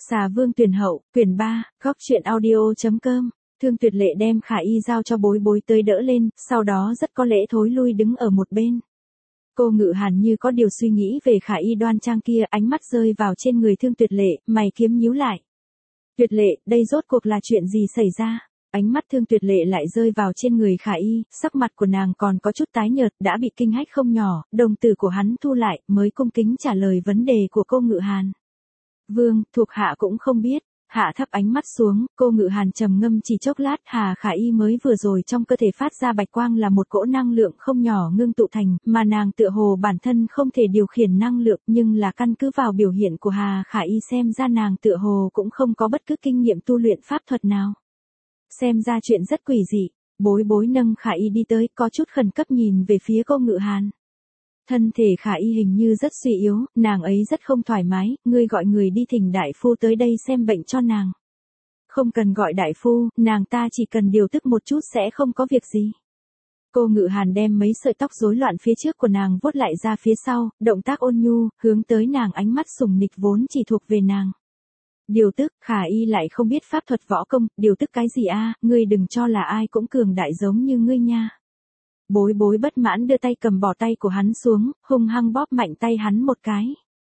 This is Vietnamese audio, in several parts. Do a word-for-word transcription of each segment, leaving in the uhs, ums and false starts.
Xà Vương Tuyển Hậu, quyển ba, góc truyện audio.com. Thương Tuyệt Lệ đem Khả Y giao cho Bối Bối tới đỡ lên, sau đó rất có lễ thối lui đứng ở một bên. Cô Ngự Hàn như có điều suy nghĩ về Khả Y đoan trang kia, ánh mắt rơi vào trên người Thương Tuyệt Lệ, mày kiếm nhíu lại. Tuyệt Lệ, đây rốt cuộc là chuyện gì xảy ra? Ánh mắt Thương Tuyệt Lệ lại rơi vào trên người Khả Y, sắc mặt của nàng còn có chút tái nhợt, đã bị kinh hách không nhỏ, đồng tử của hắn thu lại, mới cung kính trả lời vấn đề của cô Ngự Hàn. Vương, thuộc hạ cũng không biết. Hạ thấp ánh mắt xuống, cô Ngự Hàn trầm ngâm chỉ chốc lát, Hà Khả Y mới vừa rồi trong cơ thể phát ra bạch quang là một cỗ năng lượng không nhỏ ngưng tụ thành, mà nàng tựa hồ bản thân không thể điều khiển năng lượng, nhưng là căn cứ vào biểu hiện của Hà Khả Y xem ra nàng tựa hồ cũng không có bất cứ kinh nghiệm tu luyện pháp thuật nào. Xem ra chuyện rất quỷ dị. Bối Bối nâng Khả Y đi tới, có chút khẩn cấp nhìn về phía cô Ngự Hàn. Thân thể Khả Y hình như rất suy yếu, nàng ấy rất không thoải mái, ngươi gọi người đi thỉnh đại phu tới đây xem bệnh cho nàng. Không cần gọi đại phu, nàng ta chỉ cần điều tức một chút sẽ không có việc gì. Cô Ngự Hàn đem mấy sợi tóc rối loạn phía trước của nàng vuốt lại ra phía sau, động tác ôn nhu, hướng tới nàng, ánh mắt sùng nịch vốn chỉ thuộc về nàng. Điều tức, Khả Y lại không biết pháp thuật võ công, điều tức cái gì a, ngươi đừng cho là ai cũng cường đại giống như ngươi nha. Bối Bối bất mãn đưa tay cầm bỏ tay của hắn xuống, hung hăng bóp mạnh tay hắn một cái.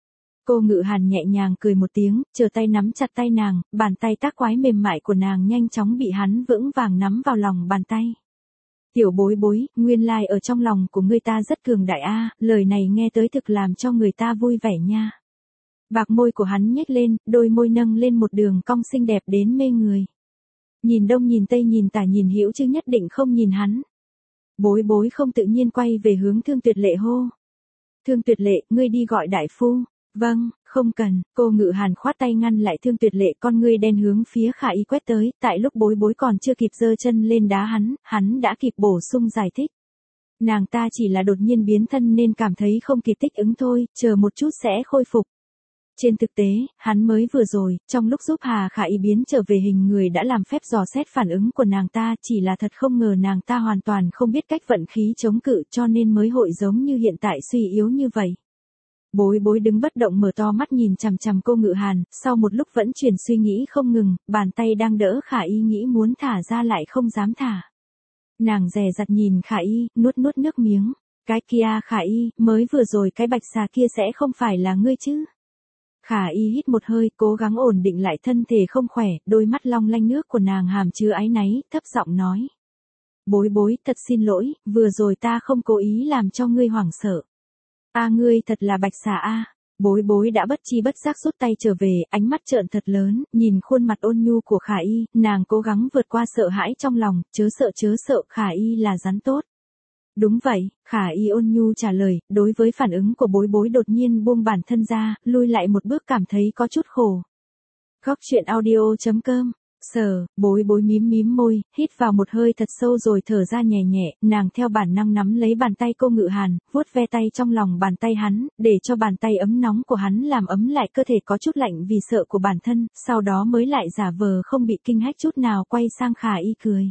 Cô Ngự Hàn nhẹ nhàng cười một tiếng, chờ tay nắm chặt tay nàng, bàn tay tác quái mềm mại của nàng nhanh chóng bị hắn vững vàng nắm vào lòng bàn tay. Tiểu Bối Bối, nguyên lai ở trong lòng của ngươi ta rất cường đại a, lời này nghe tới thực làm cho người ta vui vẻ nha. Bạc môi của hắn nhếch lên, đôi môi nâng lên một đường cong xinh đẹp đến mê người. Nhìn đông nhìn tây nhìn tả nhìn hữu chứ nhất định không nhìn hắn. Bối Bối không tự nhiên quay về hướng Thương Tuyệt Lệ hô. Thương Tuyệt Lệ, ngươi đi gọi đại phu. Vâng, không cần. Cô Ngự Hàn khoát tay ngăn lại Thương Tuyệt Lệ, con ngươi đen hướng phía Khả Y quét tới, tại lúc Bối Bối còn chưa kịp giơ chân lên đá hắn, hắn đã kịp bổ sung giải thích. Nàng ta chỉ là đột nhiên biến thân nên cảm thấy không kịp thích ứng thôi, chờ một chút sẽ khôi phục. Trên thực tế, hắn mới vừa rồi, trong lúc giúp Hà Khả Y biến trở về hình người đã làm phép dò xét phản ứng của nàng ta, chỉ là thật không ngờ nàng ta hoàn toàn không biết cách vận khí chống cự cho nên mới hội giống như hiện tại suy yếu như vậy. Bối Bối đứng bất động mở to mắt nhìn chằm chằm cô Ngự Hàn, sau một lúc vẫn chuyển suy nghĩ không ngừng, bàn tay đang đỡ Khả Y nghĩ muốn thả ra lại không dám thả. Nàng dè dặt nhìn Khả Y, nuốt nuốt nước miếng. Cái kia Khả Y, mới vừa rồi cái bạch xà kia sẽ không phải là ngươi chứ? Khả Y hít một hơi, cố gắng ổn định lại thân thể không khỏe, đôi mắt long lanh nước của nàng hàm chứa áy náy, thấp giọng nói. Bối Bối, thật xin lỗi, vừa rồi ta không cố ý làm cho ngươi hoảng sợ. A ngươi thật là bạch xà a. Bối Bối đã bất chi bất giác rút tay trở về, ánh mắt trợn thật lớn, nhìn khuôn mặt ôn nhu của Khả Y, nàng cố gắng vượt qua sợ hãi trong lòng, chớ sợ chớ sợ, Khả Y là rắn tốt. Đúng vậy, Khả Y ôn nhu trả lời, đối với phản ứng của Bối Bối đột nhiên buông bản thân ra, lui lại một bước cảm thấy có chút khổ. Góc truyện audio.com. Sờ, Bối Bối mím mím môi, hít vào một hơi thật sâu rồi thở ra nhẹ nhẹ, nàng theo bản năng nắm lấy bàn tay cô Ngự Hàn, vuốt ve tay trong lòng bàn tay hắn, để cho bàn tay ấm nóng của hắn làm ấm lại cơ thể có chút lạnh vì sợ của bản thân, sau đó mới lại giả vờ không bị kinh hách chút nào quay sang Khả Y cười.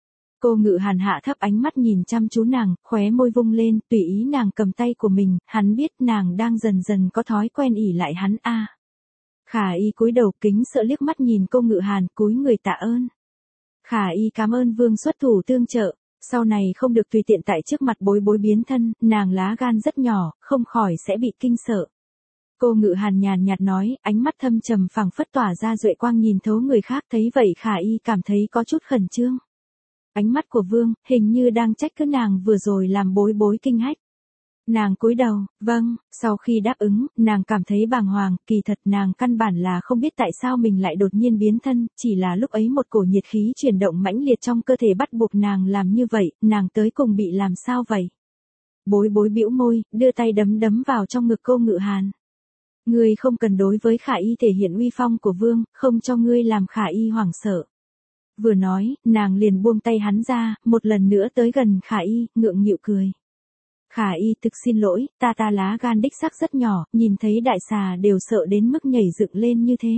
Cô Ngự Hàn hạ thấp ánh mắt nhìn chăm chú nàng, khóe môi vung lên, tùy ý nàng cầm tay của mình, hắn biết nàng đang dần dần có thói quen ỉ lại hắn a. À. Khả Y cúi đầu kính sợ liếc mắt nhìn cô Ngự Hàn, cúi người tạ ơn. Khả Y cảm ơn Vương xuất thủ tương trợ, sau này không được tùy tiện tại trước mặt Bối Bối biến thân, nàng lá gan rất nhỏ, không khỏi sẽ bị kinh sợ. Cô Ngự Hàn nhàn nhạt nói, ánh mắt thâm trầm phảng phất tỏa ra duệ quang nhìn thấu người khác, thấy vậy Khả Y cảm thấy có chút khẩn trương. Ánh mắt của Vương, hình như đang trách cứ nàng vừa rồi làm Bối Bối kinh hách. Nàng cúi đầu, vâng, sau khi đáp ứng, nàng cảm thấy bàng hoàng, kỳ thật nàng căn bản là không biết tại sao mình lại đột nhiên biến thân, chỉ là lúc ấy một cổ nhiệt khí chuyển động mãnh liệt trong cơ thể bắt buộc nàng làm như vậy, nàng tới cùng bị làm sao vậy? Bối Bối bĩu môi, đưa tay đấm đấm vào trong ngực cô Ngự Hàn. Ngươi không cần đối với Khả Y thể hiện uy phong của Vương, không cho ngươi làm Khả Y hoảng sợ. Vừa nói, nàng liền buông tay hắn ra, một lần nữa tới gần Khả Y, ngượng nghịu cười. Khả Y thực xin lỗi, ta ta lá gan đích xác rất nhỏ, nhìn thấy đại xà đều sợ đến mức nhảy dựng lên như thế.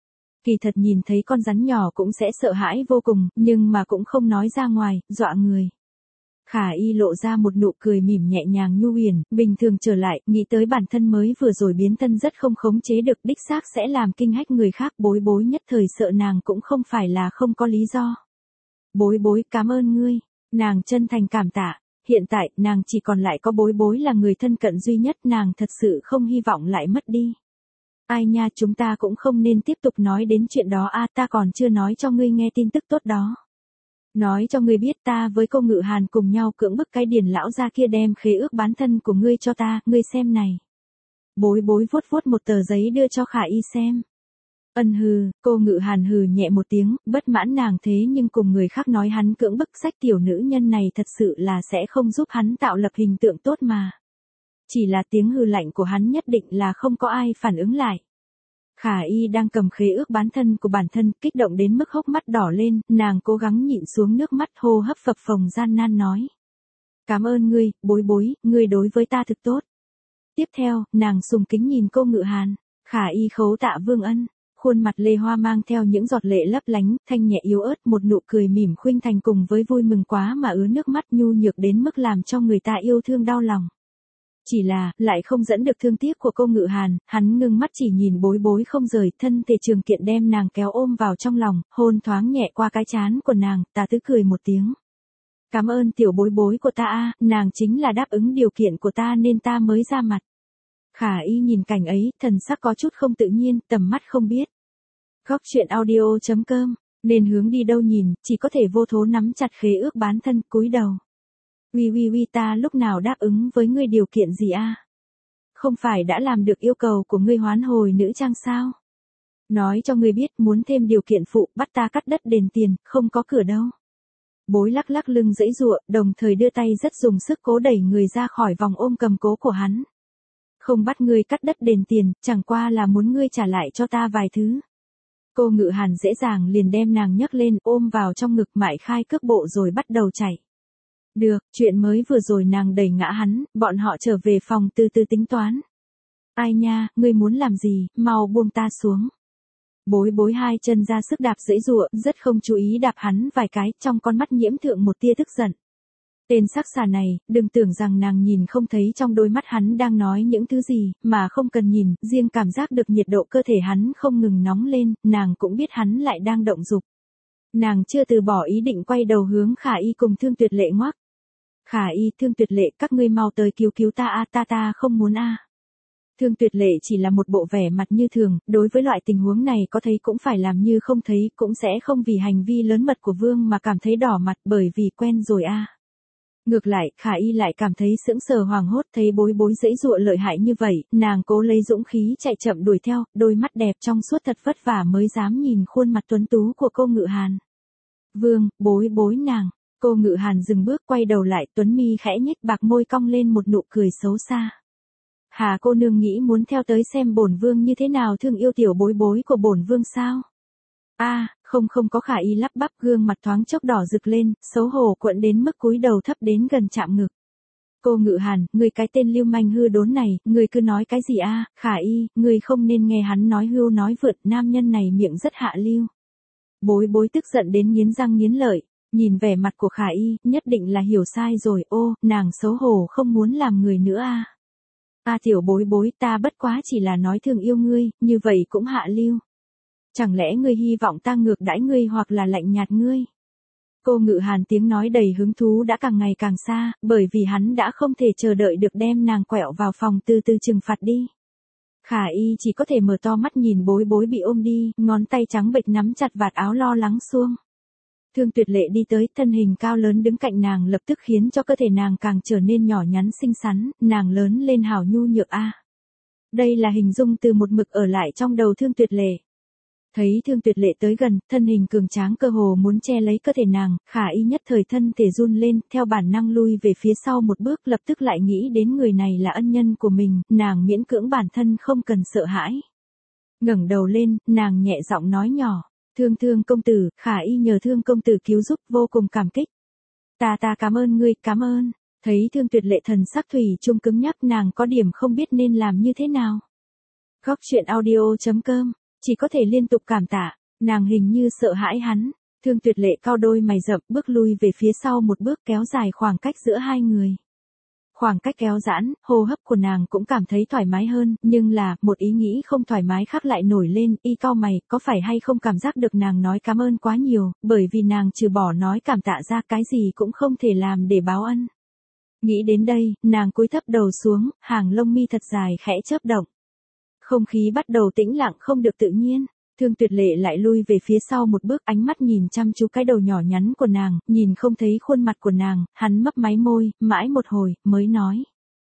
Kỳ thật nhìn thấy con rắn nhỏ cũng sẽ sợ hãi vô cùng, nhưng mà cũng không nói ra ngoài, dọa người. Khả Y lộ ra một nụ cười mỉm nhẹ nhàng nhu huyền, bình thường trở lại, nghĩ tới bản thân mới vừa rồi biến thân rất không khống chế được, đích xác sẽ làm kinh hách người khác, bối bối nhất thời sợ nàng cũng không phải là không có lý do. Bối bối, cảm ơn ngươi. Nàng chân thành cảm tạ. Hiện tại, nàng chỉ còn lại có bối bối là người thân cận duy nhất, nàng thật sự không hy vọng lại mất đi. Ai nha, chúng ta cũng không nên tiếp tục nói đến chuyện đó a, ta còn chưa nói cho ngươi nghe tin tức tốt đó. Nói cho ngươi biết, ta với cô Ngự Hàn cùng nhau cưỡng bức cái Điền lão gia kia đem khế ước bán thân của ngươi cho ta, ngươi xem này. Bối bối vuốt vuốt một tờ giấy đưa cho Khả Y xem. Ân hừ, cô Ngự Hàn hừ nhẹ một tiếng, bất mãn nàng thế nhưng cùng người khác nói hắn cưỡng bức, sách tiểu nữ nhân này thật sự là sẽ không giúp hắn tạo lập hình tượng tốt mà. Chỉ là tiếng hừ lạnh của hắn nhất định là không có ai phản ứng lại. Khả Y đang cầm khế ước bán thân của bản thân, kích động đến mức hốc mắt đỏ lên, nàng cố gắng nhịn xuống nước mắt, hô hấp phập phồng gian nan nói. Cảm ơn ngươi, bối bối, ngươi đối với ta thực tốt. Tiếp theo, nàng sùng kính nhìn cô Ngự Hàn. Khả Y khấu tạ vương ân. Khuôn mặt lê hoa mang theo những giọt lệ lấp lánh, thanh nhẹ yếu ớt, một nụ cười mỉm khuynh thành cùng với vui mừng quá mà ứa nước mắt, nhu nhược đến mức làm cho người ta yêu thương đau lòng. Chỉ là, lại không dẫn được thương tiếc của cô Ngự Hàn, hắn ngưng mắt chỉ nhìn bối bối không rời, thân thể Trường Kiện đem nàng kéo ôm vào trong lòng, hôn thoáng nhẹ qua cái trán của nàng, Tà Tứ cười một tiếng. Cảm ơn tiểu bối bối của ta a, nàng chính là đáp ứng điều kiện của ta nên ta mới ra mặt. Khả Y nhìn cảnh ấy, thần sắc có chút không tự nhiên, tầm mắt không biết. Góc truyện audio chấm com, nên hướng đi đâu nhìn, chỉ có thể vô thố nắm chặt khế ước bán thân, cúi đầu. Uy uy uy, ta lúc nào đáp ứng với ngươi điều kiện gì a? Không phải đã làm được yêu cầu của ngươi hoán hồi nữ trang sao? Nói cho ngươi biết, muốn thêm điều kiện phụ, bắt ta cắt đất đền tiền, không có cửa đâu. Bối lắc lắc lưng giãy giụa, đồng thời đưa tay rất dùng sức cố đẩy người ra khỏi vòng ôm cầm cố của hắn. Không bắt ngươi cắt đất đền tiền, chẳng qua là muốn ngươi trả lại cho ta vài thứ. Cô Ngự Hàn dễ dàng liền đem nàng nhấc lên, ôm vào trong ngực, mại khai cước bộ rồi bắt đầu chạy. Được, chuyện mới vừa rồi nàng đẩy ngã hắn, bọn họ trở về phòng từ từ tính toán. Ai nha, ngươi muốn làm gì, mau buông ta xuống. Bối bối hai chân ra sức đạp giãy giụa, rất không chú ý đạp hắn vài cái, trong con mắt nhiễm thượng một tia tức giận. Tên sắc xà này, đừng tưởng rằng nàng nhìn không thấy trong đôi mắt hắn đang nói những thứ gì, mà không cần nhìn, riêng cảm giác được nhiệt độ cơ thể hắn không ngừng nóng lên, nàng cũng biết hắn lại đang động dục. Nàng chưa từ bỏ ý định quay đầu hướng Khả Y cùng Thương Tuyệt Lệ ngoắc. Khả Y, Thương Tuyệt Lệ, các ngươi mau tới cứu cứu ta a, ta ta không muốn a. Thương Tuyệt Lệ chỉ là một bộ vẻ mặt như thường, đối với loại tình huống này có thấy cũng phải làm như không thấy, cũng sẽ không vì hành vi lớn mật của Vương mà cảm thấy đỏ mặt, bởi vì quen rồi a. Ngược lại, Khả Y lại cảm thấy sững sờ hoàng hốt, thấy bối bối giãy giụa lợi hại như vậy, nàng cố lấy dũng khí chạy chậm đuổi theo, đôi mắt đẹp trong suốt thật vất vả mới dám nhìn khuôn mặt tuấn tú của cô Ngự Hàn. Vương, bối bối nàng. Cô Ngự Hàn dừng bước, quay đầu lại, tuấn mi khẽ nhếch, bạc môi cong lên một nụ cười xấu xa. Hà cô nương nghĩ muốn theo tới xem bổn vương như thế nào thương yêu tiểu bối bối của bổn vương sao? A, à, không không có. Khả Y lắp bắp, gương mặt thoáng chốc đỏ rực lên, xấu hổ cuộn đến mức cúi đầu thấp đến gần chạm ngực. Cô Ngự Hàn, người cái tên lưu manh hư đốn này, người cứ nói cái gì a? À? Khả Y, người không nên nghe hắn nói hưu nói vượt, nam nhân này miệng rất hạ lưu. Bối bối tức giận đến nghiến răng nghiến lợi. Nhìn vẻ mặt của Khả Y, nhất định là hiểu sai rồi, ô, nàng xấu hổ không muốn làm người nữa a. À. A tiểu bối bối, ta bất quá chỉ là nói thương yêu ngươi, như vậy cũng hạ lưu. Chẳng lẽ ngươi hy vọng ta ngược đãi ngươi hoặc là lạnh nhạt ngươi? Cô Ngự Hàn tiếng nói đầy hứng thú đã càng ngày càng xa, bởi vì hắn đã không thể chờ đợi được đem nàng quẹo vào phòng từ từ trừng phạt đi. Khả Y chỉ có thể mở to mắt nhìn bối bối bị ôm đi, ngón tay trắng bệch nắm chặt vạt áo lo lắng xuông. Thương Tuyệt Lệ đi tới, thân hình cao lớn đứng cạnh nàng lập tức khiến cho cơ thể nàng càng trở nên nhỏ nhắn xinh xắn, nàng lớn lên hào nhu nhược a. Đây là hình dung từ một mực ở lại trong đầu Thương Tuyệt Lệ. Thấy Thương Tuyệt Lệ tới gần, thân hình cường tráng cơ hồ muốn che lấy cơ thể nàng, Khả Y nhất thời thân thể run lên, theo bản năng lui về phía sau một bước, lập tức lại nghĩ đến người này là ân nhân của mình, nàng miễn cưỡng bản thân không cần sợ hãi. Ngẩng đầu lên, nàng nhẹ giọng nói nhỏ. Thương Thương công tử, Khả Y nhờ Thương công tử cứu giúp, vô cùng cảm kích. Ta ta cảm ơn ngươi, cảm ơn. Thấy Thương Tuyệt Lệ thần sắc thủy chung cứng nhắc, nàng có điểm không biết nên làm như thế nào. Góc truyện audio chấm com, chỉ có thể liên tục cảm tạ, nàng hình như sợ hãi hắn. Thương Tuyệt Lệ cau đôi mày rậm, bước lui về phía sau một bước, kéo dài khoảng cách giữa hai người. Khoảng cách kéo giãn, hô hấp của nàng cũng cảm thấy thoải mái hơn, nhưng là, một ý nghĩ không thoải mái khác lại nổi lên, y cau mày, có phải hay không cảm giác được nàng nói cảm ơn quá nhiều, bởi vì nàng trừ bỏ nói cảm tạ ra cái gì cũng không thể làm để báo ân. Nghĩ đến đây, nàng cúi thấp đầu xuống, hàng lông mi thật dài khẽ chớp động. Không khí bắt đầu tĩnh lặng không được tự nhiên. Thương Tuyệt Lệ lại lui về phía sau một bước, ánh mắt nhìn chăm chú cái đầu nhỏ nhắn của nàng, nhìn không thấy khuôn mặt của nàng, hắn mấp máy môi, mãi một hồi, mới nói.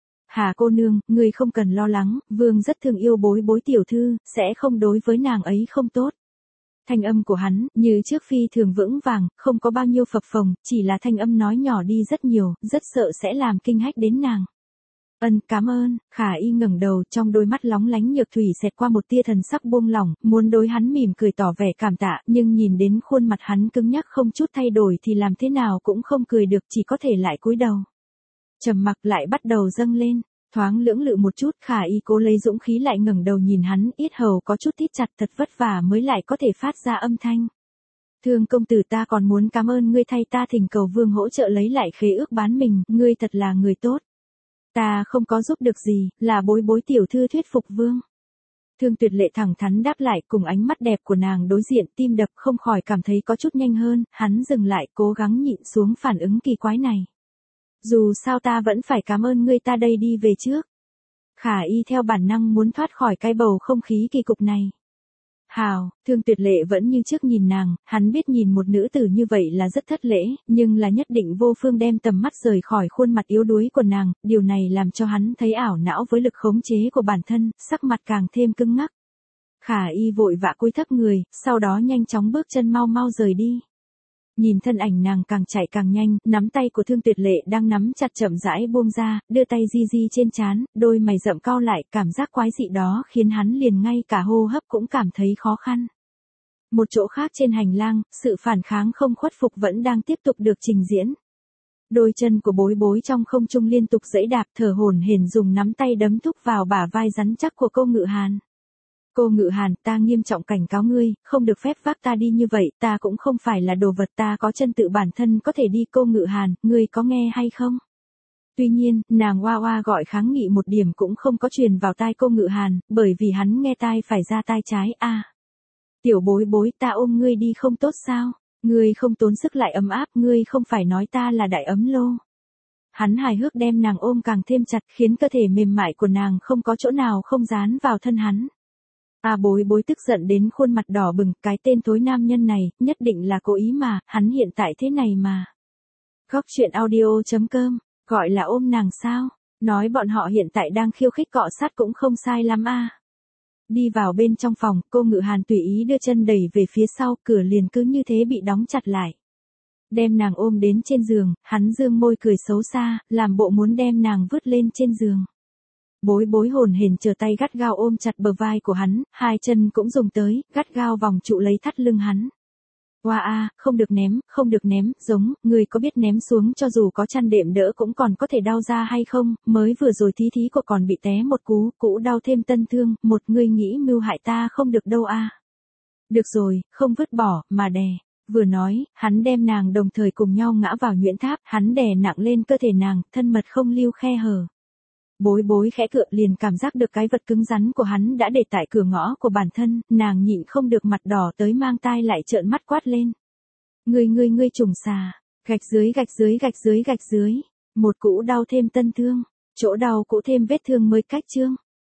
Hà cô nương, ngươi không cần lo lắng, vương rất thương yêu Bối Bối tiểu thư, sẽ không đối với nàng ấy không tốt. Thanh âm của hắn, như trước phi thường vững vàng, không có bao nhiêu phập phồng, chỉ là thanh âm nói nhỏ đi rất nhiều, rất sợ sẽ làm kinh hách đến nàng. Ân, cảm ơn. Khả Y ngẩng đầu, trong đôi mắt lóng lánh nhược thủy xẹt qua một tia thần sắc buông lỏng, muốn đối hắn mỉm cười tỏ vẻ cảm tạ, nhưng nhìn đến khuôn mặt hắn cứng nhắc không chút thay đổi thì làm thế nào cũng không cười được, chỉ có thể lại cúi đầu. Trầm mặc lại bắt đầu dâng lên, thoáng lưỡng lự một chút, Khả Y cố lấy dũng khí lại ngẩng đầu nhìn hắn, yết hầu có chút thít chặt, thật vất vả mới lại có thể phát ra âm thanh. Thương công tử, ta còn muốn cảm ơn ngươi thay ta thỉnh cầu vương hỗ trợ lấy lại khế ước bán mình, ngươi thật là người tốt. Ta không có giúp được gì, là Bối Bối tiểu thư thuyết phục vương. Thương Tuyệt Lệ thẳng thắn đáp lại, cùng ánh mắt đẹp của nàng đối diện, tim đập không khỏi cảm thấy có chút nhanh hơn, hắn dừng lại, cố gắng nhịn xuống phản ứng kỳ quái này. Dù sao ta vẫn phải cảm ơn ngươi, ta đây đi về trước. Khả Y theo bản năng muốn thoát khỏi cái bầu không khí kỳ cục này. Hào, Thương Tuyệt Lệ vẫn như trước nhìn nàng, hắn biết nhìn một nữ tử như vậy là rất thất lễ, nhưng là nhất định vô phương đem tầm mắt rời khỏi khuôn mặt yếu đuối của nàng, điều này làm cho hắn thấy ảo não với lực khống chế của bản thân, sắc mặt càng thêm cứng ngắc. Khả Y vội vã cúi thấp người, sau đó nhanh chóng bước chân mau mau rời đi. Nhìn thân ảnh nàng càng chạy càng nhanh, nắm tay của Thương Tuyệt Lệ đang nắm chặt chậm rãi buông ra, đưa tay di di trên trán, đôi mày rậm cau lại, cảm giác quái dị đó khiến hắn liền ngay cả hô hấp cũng cảm thấy khó khăn. Một chỗ khác trên hành lang, sự phản kháng không khuất phục vẫn đang tiếp tục được trình diễn. Đôi chân của Bối Bối trong không trung liên tục giẫy đạp, thở hổn hển dùng nắm tay đấm thúc vào bả vai rắn chắc của cô Ngự Hàn. Cô Ngự Hàn, ta nghiêm trọng cảnh cáo ngươi, không được phép vác ta đi như vậy, ta cũng không phải là đồ vật, ta có chân tự bản thân có thể đi. Cô Ngự Hàn, ngươi có nghe hay không? Tuy nhiên, nàng oa oa gọi kháng nghị một điểm cũng không có truyền vào tai cô Ngự Hàn, bởi vì hắn nghe tai phải ra tai trái. A, à, tiểu Bối Bối, ta ôm ngươi đi không tốt sao? Ngươi không tốn sức lại ấm áp, ngươi không phải nói ta là đại ấm lô. Hắn hài hước đem nàng ôm càng thêm chặt, khiến cơ thể mềm mại của nàng không có chỗ nào không dán vào thân hắn. A à, Bối Bối tức giận đến khuôn mặt đỏ bừng, cái tên thối nam nhân này, nhất định là cố ý mà, hắn hiện tại thế này mà. Góc truyện audio chấm com, gọi là ôm nàng sao? Nói bọn họ hiện tại đang khiêu khích cọ sát cũng không sai lắm a. À. Đi vào bên trong phòng, cô Ngự Hàn tùy ý đưa chân đẩy về phía sau, cửa liền cứ như thế bị đóng chặt lại. Đem nàng ôm đến trên giường, hắn dương môi cười xấu xa, làm bộ muốn đem nàng vứt lên trên giường. Bối Bối hồn hển chờ tay gắt gao ôm chặt bờ vai của hắn, hai chân cũng dùng tới, gắt gao vòng trụ lấy thắt lưng hắn. Oa a, không được ném, không được ném, giống, người có biết ném xuống cho dù có chăn đệm đỡ cũng còn có thể đau ra hay không, mới vừa rồi thí thí của còn bị té một cú, cũ đau thêm tân thương, một người nghĩ mưu hại ta không được đâu a. À. Được rồi, không vứt bỏ, mà đè. Vừa nói, hắn đem nàng đồng thời cùng nhau ngã vào nhuyễn tháp, hắn đè nặng lên cơ thể nàng, thân mật không lưu khe hở. Bối Bối khẽ cựa liền cảm giác được cái vật cứng rắn của hắn đã để tại cửa ngõ của bản thân, nàng nhịn không được mặt đỏ tới mang tai lại trợn mắt quát lên. Ngươi ngươi ngươi trùng xà, gạch dưới gạch dưới gạch dưới gạch dưới, một cũ đau thêm tân thương, chỗ đau cũ thêm vết thương mới cách chương.